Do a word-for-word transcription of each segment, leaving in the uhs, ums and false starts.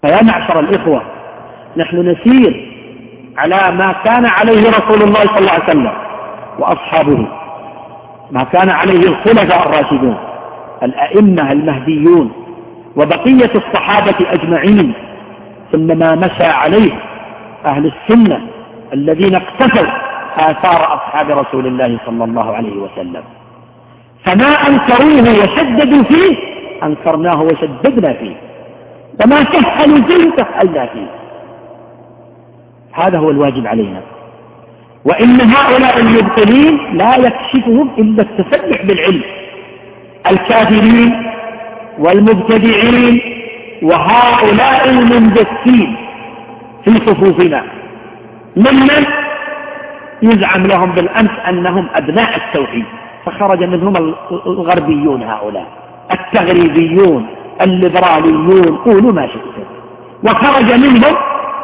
فيا معشر الإخوة، نحن نسير على ما كان عليه رسول الله صلى الله عليه وسلم وأصحابه، ما كان عليه الخلفاء الراشدون الأئمة المهديون وبقية الصحابة أجمعين، ثم ما مشى عليه أهل السنة الذين اقتفوا آثار أصحاب رسول الله صلى الله عليه وسلم. فما أنكروه وشددوا فيه أنكرناه وشددنا فيه، وما سهلوا فيه سهلنا فيه. هذا هو الواجب علينا. وإن هؤلاء المبطلين لا يكشفهم إلا التسلح بالعلم، الكافرين والمبتدعين وهؤلاء المندسين في صفوفنا ممن يزعم لهم بالأمس أنهم أبناء التوحيد، فخرج منهم الغربيون، هؤلاء التغريبيون الليبراليون، قولوا ما شئتم، وخرج منهم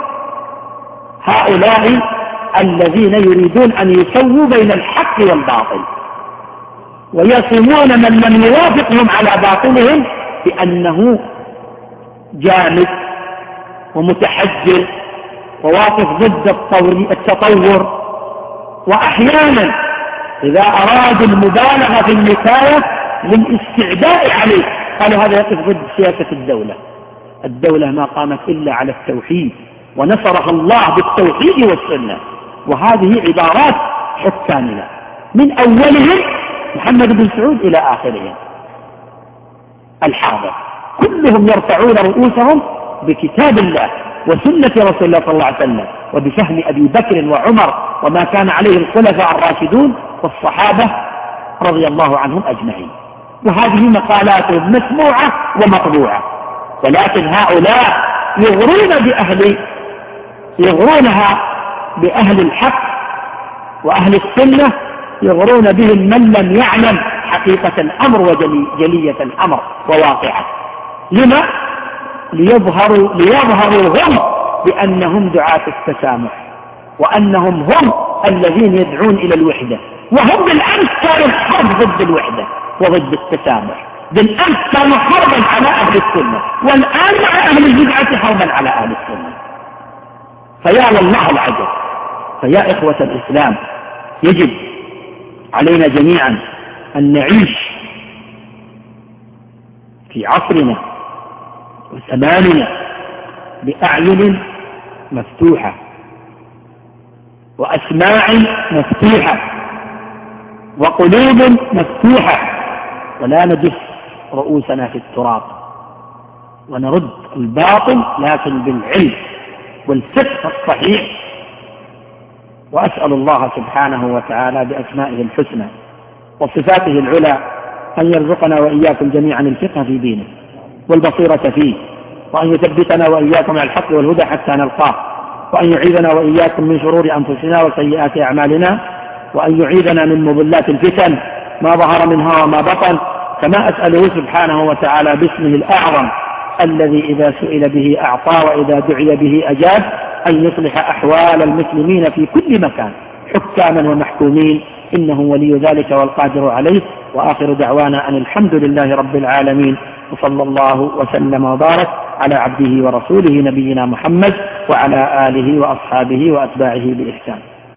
هؤلاء الذين يريدون أن يسووا بين الحق والباطل، ويصمون من لم يوافقهم على باطلهم بأنه جامد ومتحجر وواقف ضد التطور. وأحيانا إذا أرادوا المبالغة في النكاية للاستعداء عليه قالوا هذا يقف ضد سياسة الدولة. الدولة ما قامت إلا على التوحيد ونصرها الله بالتوحيد والسنة. وهذه عبارات حكامنا من أولهم محمد بن سعود إلى آخرهم الحاضر، كلهم يرفعون رؤوسهم بكتاب الله وسنة رسول الله صلى الله عليه وسلم وبفهم أبي بكر وعمر وما كان عليه الخلفاء الراشدون والصحابة رضي الله عنهم أجمعين. وهذه مقالاتهم مسموعة ومطبوعة، ولكن هؤلاء يغرون بأهل يغرونها بأهل الحق وأهل السنة، يغرون بهم من لم يعلم حقيقة الأمر وجلية الأمر وواقعه. لما؟ ليظهروا, ليظهروا هم بأنهم دعاة التسامح، وأنهم هم الذين يدعون إلى الوحدة، وهم بالأمس كانوا حرب ضد الوحدة وضد التسامح. بالأمس كانوا حربا على أهل السنة، والآن مع أهل البدعة حربا على أهل السنة. فيا لله العجب. فيا إخوة الإسلام، يجب علينا جميعا أن نعيش في عصرنا وزماننا بأعين مفتوحة وأسماع مفتوحة وقلوب مفتوحة، ولا ندس رؤوسنا في التراب، ونرد الباطل لكن بالعلم والفقه الصحيح. وأسأل الله سبحانه وتعالى بأسمائه الحسنى وصفاته العلى أن يرزقنا وإياكم جميعا الفقه في دينه والبصيرة فيه، وأن يثبتنا وإياكم على الحق والهدى حتى نلقاه، وأن يعيذنا وإياكم من شرور أنفسنا وسيئات أعمالنا، وأن يعيذنا من مضلات الفتن ما ظهر منها وما بطن. كما أسأله سبحانه وتعالى باسمه الأعظم الذي إذا سئل به أعطى وإذا دعي به أجاب، أن يصلح أحوال المسلمين في كل مكان حكاما ومحكومين، إنه ولي ذلك والقادر عليه. وآخر دعوانا أن الحمد لله رب العالمين، وصلى الله وسلم وبارك على عبده ورسوله نبينا محمد وعلى آله وأصحابه وأتباعه بإحسان.